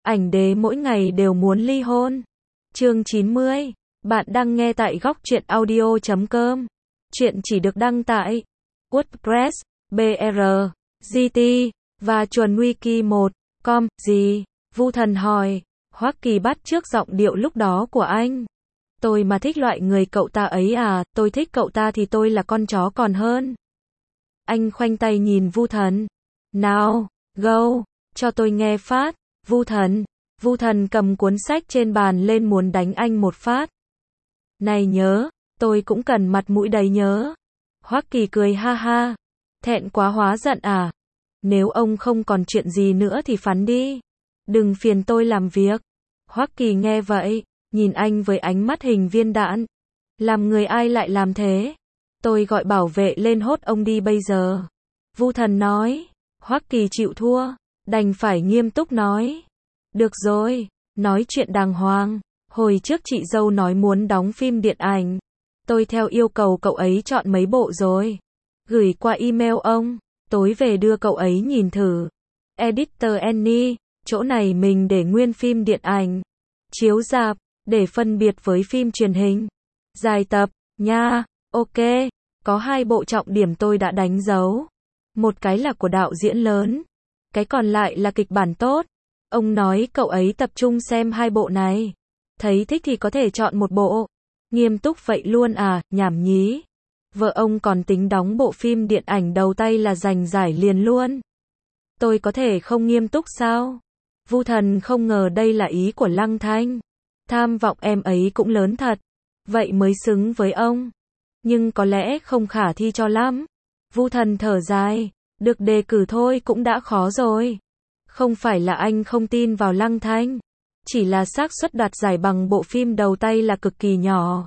Ảnh đế mỗi ngày đều muốn ly hôn. Chương 90. Bạn đang nghe tại góc truyện audio.com. Chuyện chỉ được đăng tại WordPress, BR, GT và chuẩn wiki 1.com. Gì? Vu Thần hỏi. Hoắc Kỳ bắt chước giọng điệu lúc đó của anh. Tôi mà thích loại người cậu ta ấy à, tôi thích cậu ta thì tôi là con chó còn hơn. Anh khoanh tay nhìn Vu Thần. Nào, go, cho tôi nghe phát. Vu Thần cầm cuốn sách trên bàn lên muốn đánh anh một phát. Này nhớ, tôi cũng cần mặt mũi đấy nhớ. Hoắc Kỳ cười ha ha. Thẹn quá hóa giận à? Nếu ông không còn chuyện gì nữa thì phán đi. Đừng phiền tôi làm việc. Hoắc Kỳ nghe vậy, nhìn anh với ánh mắt hình viên đạn. Làm người ai lại làm thế? Tôi gọi bảo vệ lên hốt ông đi bây giờ. Vu Thần nói. Hoắc Kỳ chịu thua, đành phải nghiêm túc nói. Được rồi, nói chuyện đàng hoàng. Hồi trước chị dâu nói muốn đóng phim điện ảnh. Tôi theo yêu cầu cậu ấy chọn mấy bộ rồi. Gửi qua email ông, tối về đưa cậu ấy nhìn thử. Editor Annie, chỗ này mình để nguyên phim điện ảnh. Chiếu rạp, để phân biệt với phim truyền hình. Dài tập, nha, ok. Có 2 bộ trọng điểm tôi đã đánh dấu. Một cái là của đạo diễn lớn. Cái còn lại là kịch bản tốt. Ông nói cậu ấy tập trung xem 2 bộ này. Thấy thích thì có thể chọn một bộ. Nghiêm túc vậy luôn à, nhảm nhí. Vợ ông còn tính đóng bộ phim điện ảnh đầu tay là giành giải liền luôn. Tôi có thể không nghiêm túc sao? Vu Thần không ngờ đây là ý của Lăng Thanh. Tham vọng em ấy cũng lớn thật. Vậy mới xứng với ông. Nhưng có lẽ không khả thi cho lắm. Vu Thần thở dài. Được đề cử thôi cũng đã khó rồi. Không phải là anh không tin vào Lăng Thanh. Chỉ là xác suất đoạt giải bằng bộ phim đầu tay là cực kỳ nhỏ.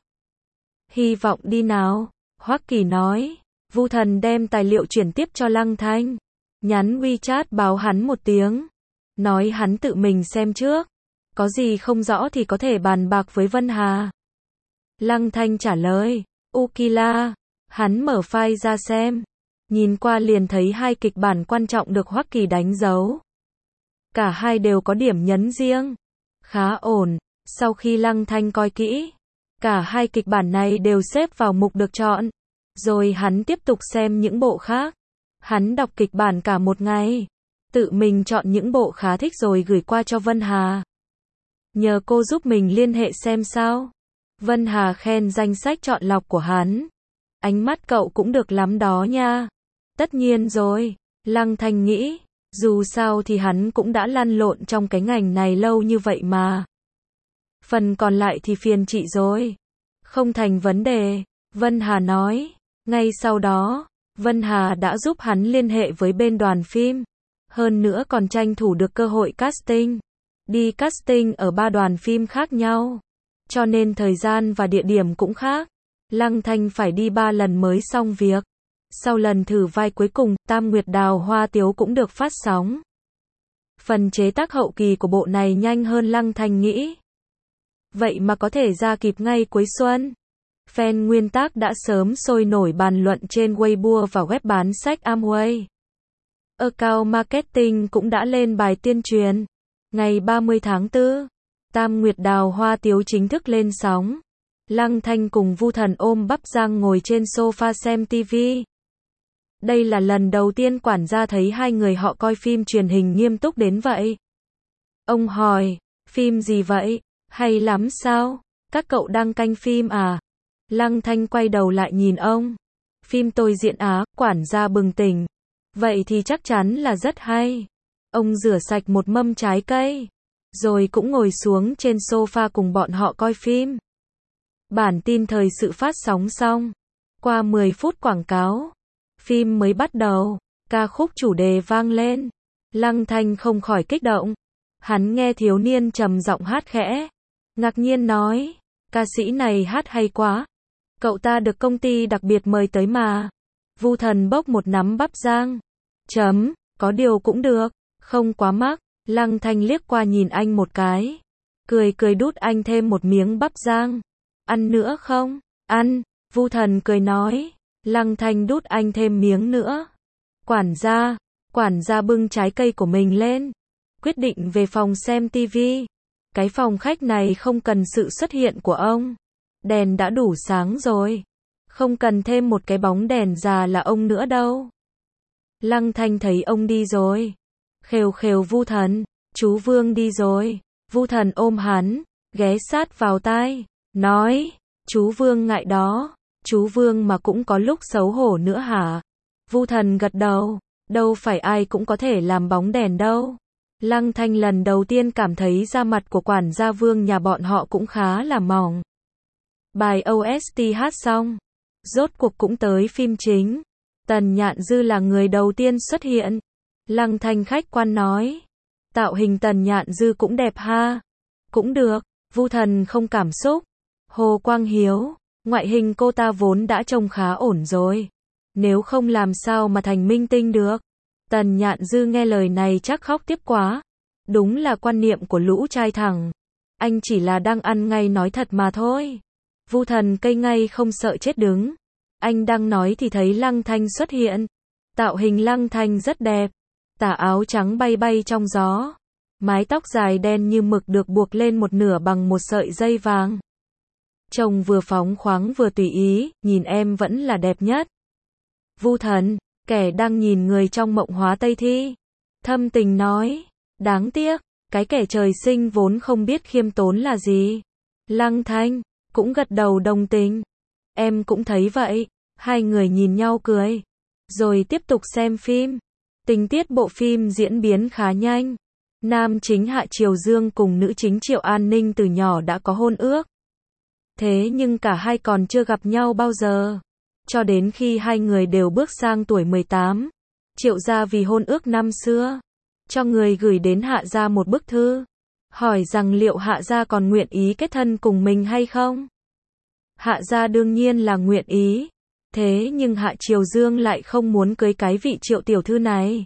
Hy vọng đi nào. Hoắc Kỳ nói. Vu Thần đem tài liệu chuyển tiếp cho Lăng Thanh. Nhắn WeChat báo hắn một tiếng. Nói hắn tự mình xem trước. Có gì không rõ thì có thể bàn bạc với Vân Hà. Lăng Thanh trả lời. Ukila. Hắn mở file ra xem. Nhìn qua liền thấy 2 kịch bản quan trọng được Hoắc Kỳ đánh dấu. Cả 2 đều có điểm nhấn riêng. Khá ổn. Sau khi Lăng Thanh coi kỹ, cả 2 kịch bản này đều xếp vào mục được chọn. Rồi hắn tiếp tục xem những bộ khác. Hắn đọc kịch bản cả một ngày. Tự mình chọn những bộ khá thích rồi gửi qua cho Vân Hà. Nhờ cô giúp mình liên hệ xem sao. Vân Hà khen danh sách chọn lọc của hắn. Ánh mắt cậu cũng được lắm đó nha. Tất nhiên rồi. Lăng Thanh nghĩ. Dù sao thì hắn cũng đã lăn lộn trong cái ngành này lâu như vậy mà. Phần còn lại thì phiền chị rồi. Không thành vấn đề. Vân Hà nói. Ngay sau đó, Vân Hà đã giúp hắn liên hệ với bên đoàn phim. Hơn nữa còn tranh thủ được cơ hội casting. Đi casting ở 3 đoàn phim khác nhau. Cho nên thời gian và địa điểm cũng khác. Lăng Thanh phải đi 3 lần mới xong việc. Sau lần thử vai cuối cùng, Tam Nguyệt Đào Hoa Tiếu cũng được phát sóng. Phần chế tác hậu kỳ của bộ này nhanh hơn Lăng Thanh nghĩ. Vậy mà có thể ra kịp ngay cuối xuân. Fan nguyên tác đã sớm sôi nổi bàn luận trên Weibo và web bán sách Amway. Account Marketing cũng đã lên bài tuyên truyền. Ngày 30 tháng 4, Tam Nguyệt Đào Hoa Tiếu chính thức lên sóng. Lăng Thanh cùng Vu Thần ôm bắp rang ngồi trên sofa xem TV. Đây là lần đầu tiên quản gia thấy 2 người họ coi phim truyền hình nghiêm túc đến vậy. Ông hỏi, phim gì vậy? Hay lắm sao? Các cậu đang canh phim à? Lăng Thanh quay đầu lại nhìn ông. Phim tôi diễn á, quản gia bừng tỉnh. Vậy thì chắc chắn là rất hay. Ông rửa sạch một mâm trái cây. Rồi cũng ngồi xuống trên sofa cùng bọn họ coi phim. Bản tin thời sự phát sóng xong. Qua 10 phút quảng cáo. Phim mới bắt đầu. Ca khúc chủ đề vang lên. Lăng Thanh không khỏi kích động. Hắn nghe thiếu niên trầm giọng hát khẽ. Ngạc nhiên nói. Ca sĩ này hát hay quá. Cậu ta được công ty đặc biệt mời tới mà. Vu Thần bốc một nắm bắp rang. Có điều cũng được. Không quá mắc. Lăng Thanh liếc qua nhìn anh một cái. Cười đút anh thêm một miếng bắp rang. Ăn nữa không? Ăn. Vu Thần cười nói. Lăng Thanh đút anh thêm miếng nữa. Quản gia bưng trái cây của mình lên. quyết định về phòng xem TV. Cái phòng khách này không cần sự xuất hiện của ông. Đèn đã đủ sáng rồi. Không cần thêm một cái bóng đèn già là ông nữa đâu. Lăng Thanh thấy ông đi rồi. Khều khều Vu Thần, chú Vương đi rồi. Vu Thần ôm hắn, ghé sát vào tai, nói, chú Vương ngại đó. Chú Vương mà cũng có lúc xấu hổ nữa hả? Vu Thần gật đầu, đâu phải ai cũng có thể làm bóng đèn đâu. Lăng Thanh lần đầu tiên cảm thấy da mặt của quản gia Vương nhà bọn họ cũng khá là mỏng. Bài OST hát xong, rốt cuộc cũng tới phim chính. Tần Nhạn Dư là người đầu tiên xuất hiện. Lăng Thanh khách quan nói, tạo hình Tần Nhạn Dư cũng đẹp ha. Cũng được. Vu Thần không cảm xúc. Hồ Quang Hiếu, ngoại hình cô ta vốn đã trông khá ổn rồi. Nếu không làm sao mà thành minh tinh được. Tần Nhạn Dư nghe lời này chắc khóc tiếp quá. Đúng là quan niệm của lũ trai thẳng. Anh chỉ là đang ăn ngay nói thật mà thôi. Vu Thần cây ngay không sợ chết đứng. Anh đang nói thì thấy Lăng Thanh xuất hiện. Tạo hình Lăng Thanh rất đẹp. Tà áo trắng bay bay trong gió. Mái tóc dài đen như mực được buộc lên một nửa bằng một sợi dây vàng. Trông vừa phóng khoáng vừa tùy ý, nhìn em vẫn là đẹp nhất. Vu Thần, kẻ đang nhìn người trong mộng hóa Tây Thi. Thâm tình nói, đáng tiếc, cái kẻ trời sinh vốn không biết khiêm tốn là gì. Lăng Thanh, cũng gật đầu đồng tình. Em cũng thấy vậy. Hai người nhìn nhau cười. Rồi tiếp tục xem phim. Tình tiết bộ phim diễn biến khá nhanh. Nam chính Hạ Triều Dương cùng nữ chính Triệu An Ninh từ nhỏ đã có hôn ước. Thế nhưng cả hai còn chưa gặp nhau bao giờ. Cho đến khi hai người đều bước sang tuổi 18. Triệu gia vì hôn ước năm xưa, cho người gửi đến Hạ gia một bức thư. Hỏi rằng liệu Hạ gia còn nguyện ý kết thân cùng mình hay không? Hạ gia đương nhiên là nguyện ý. Thế nhưng Hạ Triều Dương lại không muốn cưới cái vị Triệu tiểu thư này.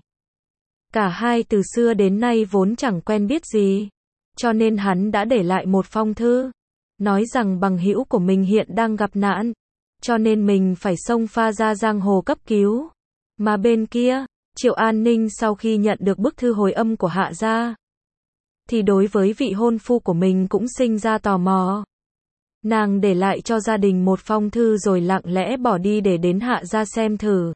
Cả hai từ xưa đến nay vốn chẳng quen biết gì. Cho nên hắn đã để lại một phong thư. Nói rằng bằng hữu của mình hiện đang gặp nạn. Cho nên mình phải xông pha ra giang hồ cấp cứu. Mà bên kia, Triệu An Ninh sau khi nhận được bức thư hồi âm của Hạ gia, thì đối với vị hôn phu của mình cũng sinh ra tò mò. Nàng để lại cho gia đình một phong thư rồi lặng lẽ bỏ đi để đến Hạ gia xem thử.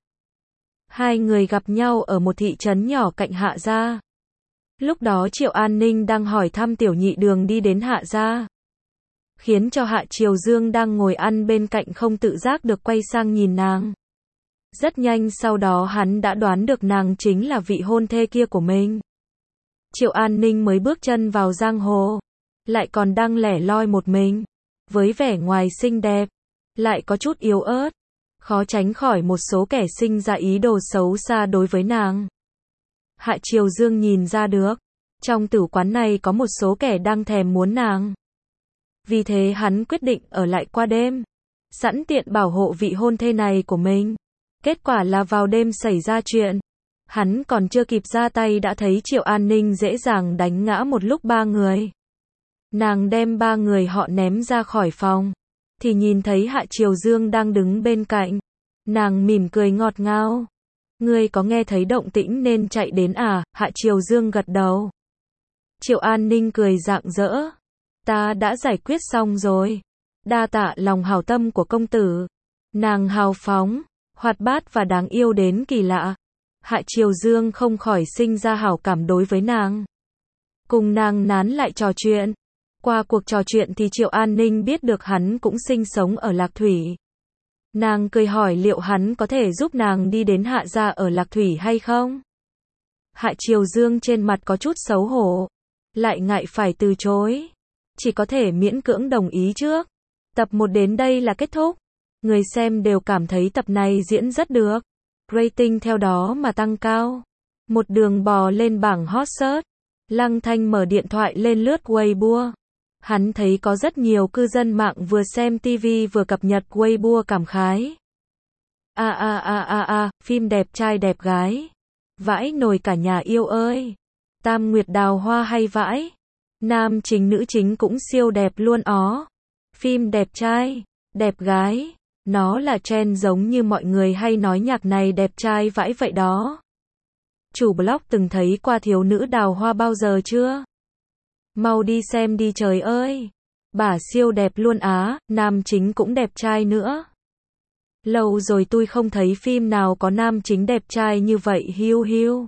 Hai người gặp nhau ở một thị trấn nhỏ cạnh Hạ gia. Lúc đó Triệu An Ninh đang hỏi thăm tiểu nhị đường đi đến Hạ gia. Khiến cho Hạ Triều Dương đang ngồi ăn bên cạnh không tự giác được quay sang nhìn nàng. Rất nhanh sau đó hắn đã đoán được nàng chính là vị hôn thê kia của mình. Triệu An Ninh mới bước chân vào giang hồ. Lại còn đang lẻ loi một mình. Với vẻ ngoài xinh đẹp. Lại có chút yếu ớt. Khó tránh khỏi một số kẻ sinh ra ý đồ xấu xa đối với nàng. Hạ Triều Dương nhìn ra được. Trong tử quán này có một số kẻ đang thèm muốn nàng. Vì thế hắn quyết định ở lại qua đêm. Sẵn tiện bảo hộ vị hôn thê này của mình. Kết quả là vào đêm xảy ra chuyện. Hắn còn chưa kịp ra tay đã thấy Triệu An Ninh dễ dàng đánh ngã một lúc 3 người. Nàng đem 3 người họ ném ra khỏi phòng. Thì nhìn thấy Hạ Triều Dương đang đứng bên cạnh. Nàng mỉm cười ngọt ngào. Ngươi có nghe thấy động tĩnh nên chạy đến à? Hạ Triều Dương gật đầu. Triệu An Ninh cười rạng rỡ. Ta đã giải quyết xong rồi. Đa tạ lòng hảo tâm của công tử. Nàng hào phóng, hoạt bát và đáng yêu đến kỳ lạ. Hạ Triều Dương không khỏi sinh ra hảo cảm đối với nàng. Cùng nàng nán lại trò chuyện. Qua cuộc trò chuyện thì Triệu An Ninh biết được hắn cũng sinh sống ở Lạc Thủy. Nàng cười hỏi liệu hắn có thể giúp nàng đi đến Hạ gia ở Lạc Thủy hay không? Hạ Triều Dương trên mặt có chút xấu hổ. Lại ngại phải từ chối. Chỉ có thể miễn cưỡng đồng ý trước. Tập 1 đến đây là kết thúc. Người xem đều cảm thấy tập này diễn rất được. Rating theo đó mà tăng cao. Một đường bò lên bảng hot search. Lăng Thanh mở điện thoại lên lướt Weibo. Hắn thấy có rất nhiều cư dân mạng vừa xem TV vừa cập nhật Weibo cảm khái. Phim đẹp trai đẹp gái. Vãi nồi cả nhà yêu ơi. Tam Nguyệt đào hoa hay vãi. Nam chính nữ chính cũng siêu đẹp luôn ó. Phim đẹp trai, đẹp gái. Nó là trend giống như mọi người hay nói nhạc này đẹp trai vãi vậy đó. Chủ blog từng thấy qua thiếu nữ đào hoa bao giờ chưa? Mau đi xem đi trời ơi. Bà siêu đẹp luôn á, nam chính cũng đẹp trai nữa. Lâu rồi tôi không thấy phim nào có nam chính đẹp trai như vậy hiu hiu.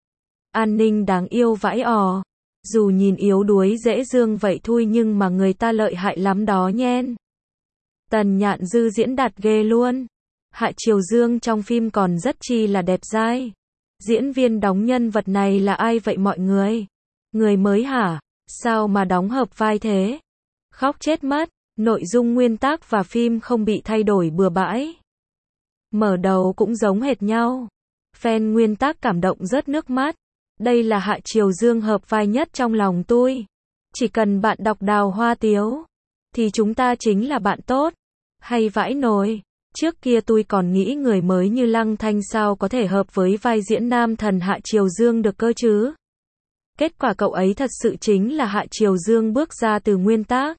An Ninh đáng yêu vãi ò. Dù nhìn yếu đuối dễ thương vậy thôi nhưng mà người ta lợi hại lắm đó nhen. Tần Nhạn Dư diễn đạt ghê luôn. Hạ Triều Dương trong phim còn rất chi là đẹp dai. Diễn viên đóng nhân vật này là ai vậy mọi người? Người mới hả? Sao mà đóng hợp vai thế? Khóc chết mất. Nội dung nguyên tác và phim không bị thay đổi bừa bãi. Mở đầu cũng giống hệt nhau. Fan nguyên tác cảm động rớt nước mắt. Đây là Hạ Triều Dương hợp vai nhất trong lòng tôi. Chỉ cần bạn đọc Đào Hoa Tiếu thì chúng ta chính là bạn tốt. Hay vãi nồi. Trước kia tôi còn nghĩ người mới như Lăng Thanh sao có thể hợp với vai diễn nam thần Hạ Triều Dương được cơ chứ. Kết quả cậu ấy thật sự chính là Hạ Triều Dương bước ra từ nguyên tác.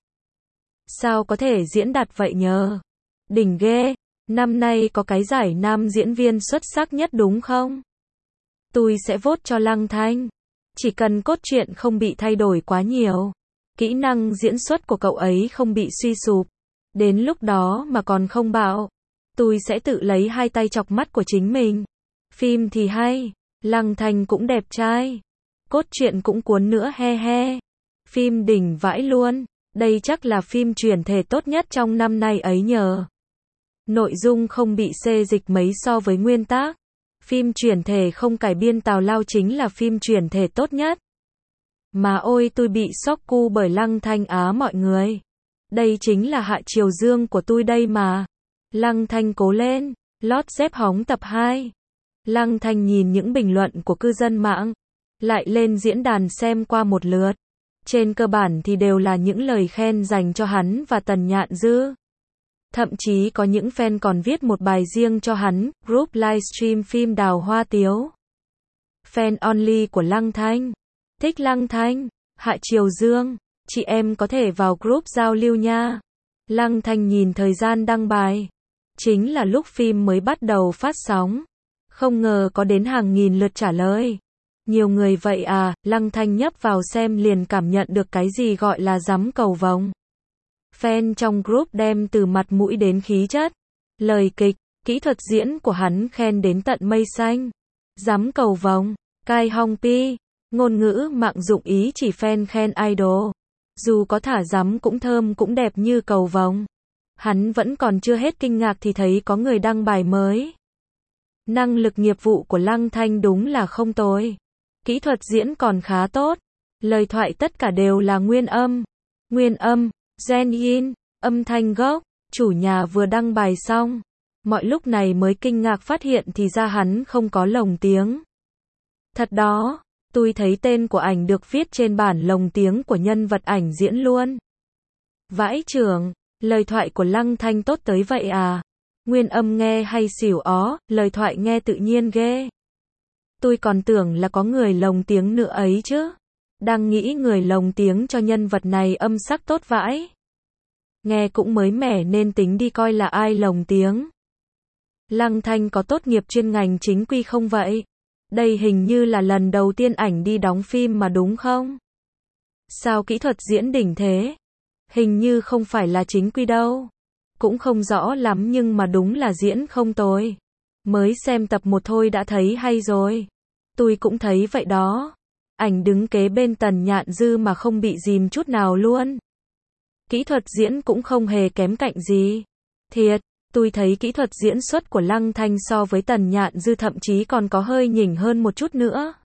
Sao có thể diễn đạt vậy nhờ? Đỉnh ghê. Năm nay có cái giải nam diễn viên xuất sắc nhất đúng không? Tôi sẽ vote cho Lăng Thanh. Chỉ cần cốt truyện không bị thay đổi quá nhiều. Kỹ năng diễn xuất của cậu ấy không bị suy sụp. Đến lúc đó mà còn không bạo. Tôi sẽ tự lấy hai tay chọc mắt của chính mình. Phim thì hay. Lăng Thanh cũng đẹp trai. Cốt truyện cũng cuốn nữa he he. Phim đỉnh vãi luôn. Đây chắc là phim chuyển thể tốt nhất trong năm nay ấy nhờ. Nội dung không bị xê dịch mấy so với nguyên tác. Phim chuyển thể không cải biên tào lao chính là phim chuyển thể tốt nhất. Mà ôi tôi bị sốc cu bởi Lăng Thanh á mọi người. Đây chính là Hạ Triều Dương của tôi đây mà. Lăng Thanh cố lên. Lót dép hóng tập 2. Lăng Thanh nhìn những bình luận của cư dân mạng. Lại lên diễn đàn xem qua một lượt. Trên cơ bản thì đều là những lời khen dành cho hắn và Tần Nhạn Dư. Thậm chí có những fan còn viết một bài riêng cho hắn, group livestream phim Đào Hoa Tiếu. Fan only của Lăng Thanh. Thích Lăng Thanh, Hạ Triều Dương, chị em có thể vào group giao lưu nha. Lăng Thanh nhìn thời gian đăng bài. Chính là lúc phim mới bắt đầu phát sóng. Không ngờ có đến hàng nghìn lượt trả lời. Nhiều người vậy à, Lăng Thanh nhấp vào xem liền cảm nhận được cái gì gọi là giắm cầu vồng. Fan trong group đem từ mặt mũi đến khí chất, lời kịch, kỹ thuật diễn của hắn khen đến tận mây xanh. Giắm cầu vồng, cai hong pi, ngôn ngữ mạng dụng ý chỉ fan khen idol. Dù có thả giắm cũng thơm cũng đẹp như cầu vồng. Hắn vẫn còn chưa hết kinh ngạc thì thấy có người đăng bài mới. Năng lực nghiệp vụ của Lăng Thanh đúng là không tồi. Kỹ thuật diễn còn khá tốt. Lời thoại tất cả đều là nguyên âm. Nguyên âm, gen in, âm thanh gốc. Chủ nhà vừa đăng bài xong. Mọi lúc này mới kinh ngạc phát hiện thì ra hắn không có lồng tiếng. Thật đó, tôi thấy tên của ảnh được viết trên bản lồng tiếng của nhân vật ảnh diễn luôn. Vãi chưởng, lời thoại của Lăng Thanh tốt tới vậy à? Nguyên âm nghe hay xỉu ó, lời thoại nghe tự nhiên ghê. Tôi còn tưởng là có người lồng tiếng nữa ấy chứ. Đang nghĩ người lồng tiếng cho nhân vật này âm sắc tốt vãi. Nghe cũng mới mẻ nên tính đi coi là ai lồng tiếng. Lăng Thanh có tốt nghiệp chuyên ngành chính quy không vậy? Đây hình như là lần đầu tiên ảnh đi đóng phim mà đúng không? Sao kỹ thuật diễn đỉnh thế? Hình như không phải là chính quy đâu. Cũng không rõ lắm nhưng mà đúng là diễn không tồi. Mới xem tập 1 thôi đã thấy hay rồi. Tôi cũng thấy vậy đó. Ảnh đứng kế bên Tần Nhạn Dư mà không bị dìm chút nào luôn. Kỹ thuật diễn cũng không hề kém cạnh gì. Thiệt, tôi thấy kỹ thuật diễn xuất của Lăng Thanh so với Tần Nhạn Dư thậm chí còn có hơi nhỉnh hơn một chút nữa.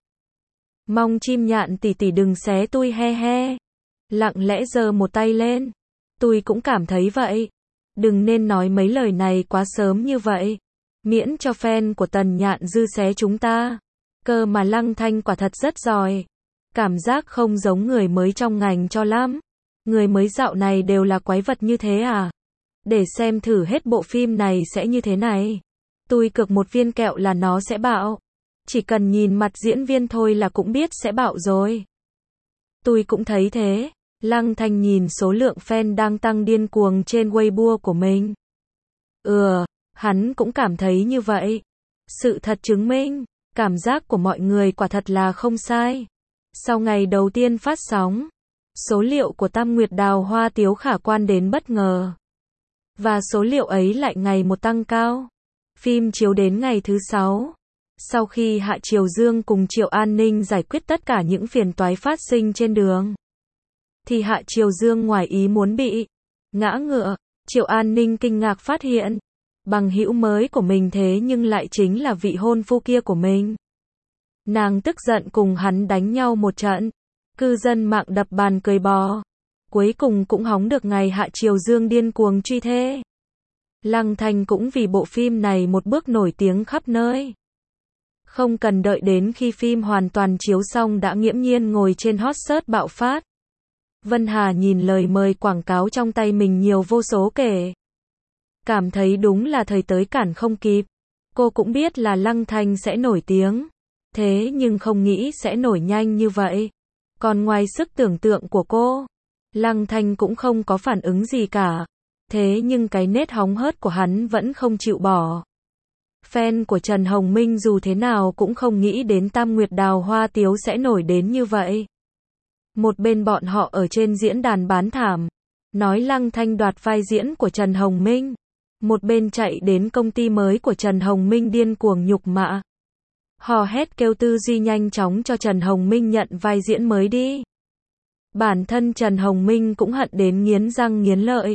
Mong chim nhạn tỷ tỷ đừng xé tôi he he. Lặng lẽ giơ một tay lên. Tôi cũng cảm thấy vậy. Đừng nên nói mấy lời này quá sớm như vậy. Miễn cho fan của Tần Nhạn Dư xé chúng ta. Cơ mà Lăng Thanh quả thật rất giỏi. Cảm giác không giống người mới trong ngành cho lắm. Người mới dạo này đều là quái vật như thế à? Để xem thử hết bộ phim này sẽ như thế này. Tôi cược một viên kẹo là nó sẽ bạo. Chỉ cần nhìn mặt diễn viên thôi là cũng biết sẽ bạo rồi. Tôi cũng thấy thế. Lăng Thanh nhìn số lượng fan đang tăng điên cuồng trên Weibo của mình. Hắn cũng cảm thấy như vậy. Sự thật chứng minh, Cảm giác của mọi người quả thật là không sai. Sau ngày đầu tiên phát sóng, số liệu của Tam Nguyệt Đào Hoa Tiếu khả quan đến bất ngờ. Và số liệu ấy lại ngày một tăng cao. Phim chiếu đến ngày thứ 6. Sau khi Hạ Triều Dương cùng Triệu An Ninh giải quyết tất cả những phiền toái phát sinh trên đường, thì Hạ Triều Dương ngoài ý muốn bị ngã ngựa. Triệu An Ninh kinh ngạc phát hiện, bằng hữu mới của mình thế nhưng lại chính là vị hôn phu kia của mình. Nàng tức giận cùng hắn đánh nhau một trận. Cư dân mạng đập bàn cười bò. Cuối cùng cũng hóng được ngày Hạ Triều Dương điên cuồng truy thê. Lăng Thanh cũng vì bộ phim này một bước nổi tiếng khắp nơi. Không cần đợi đến khi phim hoàn toàn chiếu xong đã nghiễm nhiên ngồi trên hot search bạo phát. Vân Hà nhìn lời mời quảng cáo trong tay mình nhiều vô số kể. Cảm thấy đúng là thời tới cản không kịp. Cô cũng biết là Lăng Thanh sẽ nổi tiếng. Thế nhưng không nghĩ sẽ nổi nhanh như vậy. Còn ngoài sức tưởng tượng của cô, Lăng Thanh cũng không có phản ứng gì cả. Thế nhưng cái nét hóng hớt của hắn vẫn không chịu bỏ. Fan của Trần Hồng Minh dù thế nào cũng không nghĩ đến Tam Nguyệt Đào Hoa Tiếu sẽ nổi đến như vậy. Một bên bọn họ ở trên diễn đàn bán thảm, nói Lăng Thanh đoạt vai diễn của Trần Hồng Minh. Một bên chạy đến công ty mới của Trần Hồng Minh điên cuồng nhục mạ. Hò hét kêu tư duy nhanh chóng cho Trần Hồng Minh nhận vai diễn mới đi. Bản thân Trần Hồng Minh cũng hận đến nghiến răng nghiến lợi.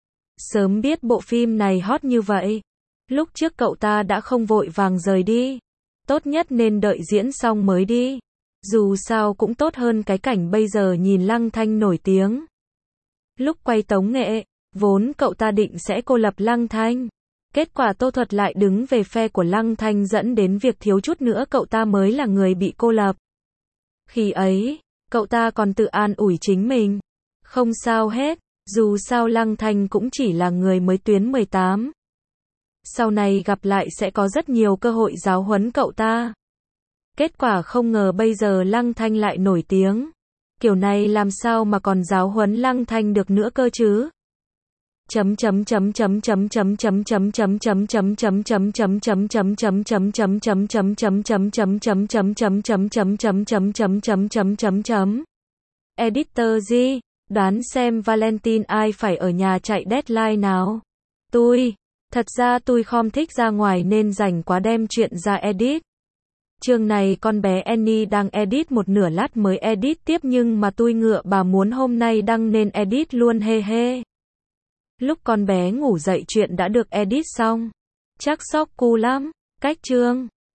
Sớm biết bộ phim này hot như vậy, lúc trước cậu ta đã không vội vàng rời đi. Tốt nhất nên đợi diễn xong mới đi. Dù sao cũng tốt hơn cái cảnh bây giờ nhìn Lăng Thanh nổi tiếng. Lúc quay tống nghệ, vốn cậu ta định sẽ cô lập Lăng Thanh. Kết quả Tô Thuật lại đứng về phe của Lăng Thanh dẫn đến việc thiếu chút nữa cậu ta mới là người bị cô lập. Khi ấy, cậu ta còn tự an ủi chính mình. Không sao hết, dù sao Lăng Thanh cũng chỉ là người mới tuyến 18. Sau này gặp lại sẽ có rất nhiều cơ hội giáo huấn cậu ta. Kết quả không ngờ bây giờ Lăng Thanh lại nổi tiếng. Kiểu này làm sao mà còn giáo huấn Lăng Thanh được nữa cơ chứ? Editor G, đoán xem Valentine ai phải ở nhà chạy deadline nào? Thật ra tôi không thích ra ngoài nên rảnh quá đem chuyện ra edit. Chương này con bé Annie đang edit một nửa lát mới edit tiếp nhưng mà tôi ngựa bà muốn hôm nay đăng nên edit luôn he he. Lúc con bé ngủ dậy chuyện đã được edit xong. Chắc sốc cu lắm. Cách chương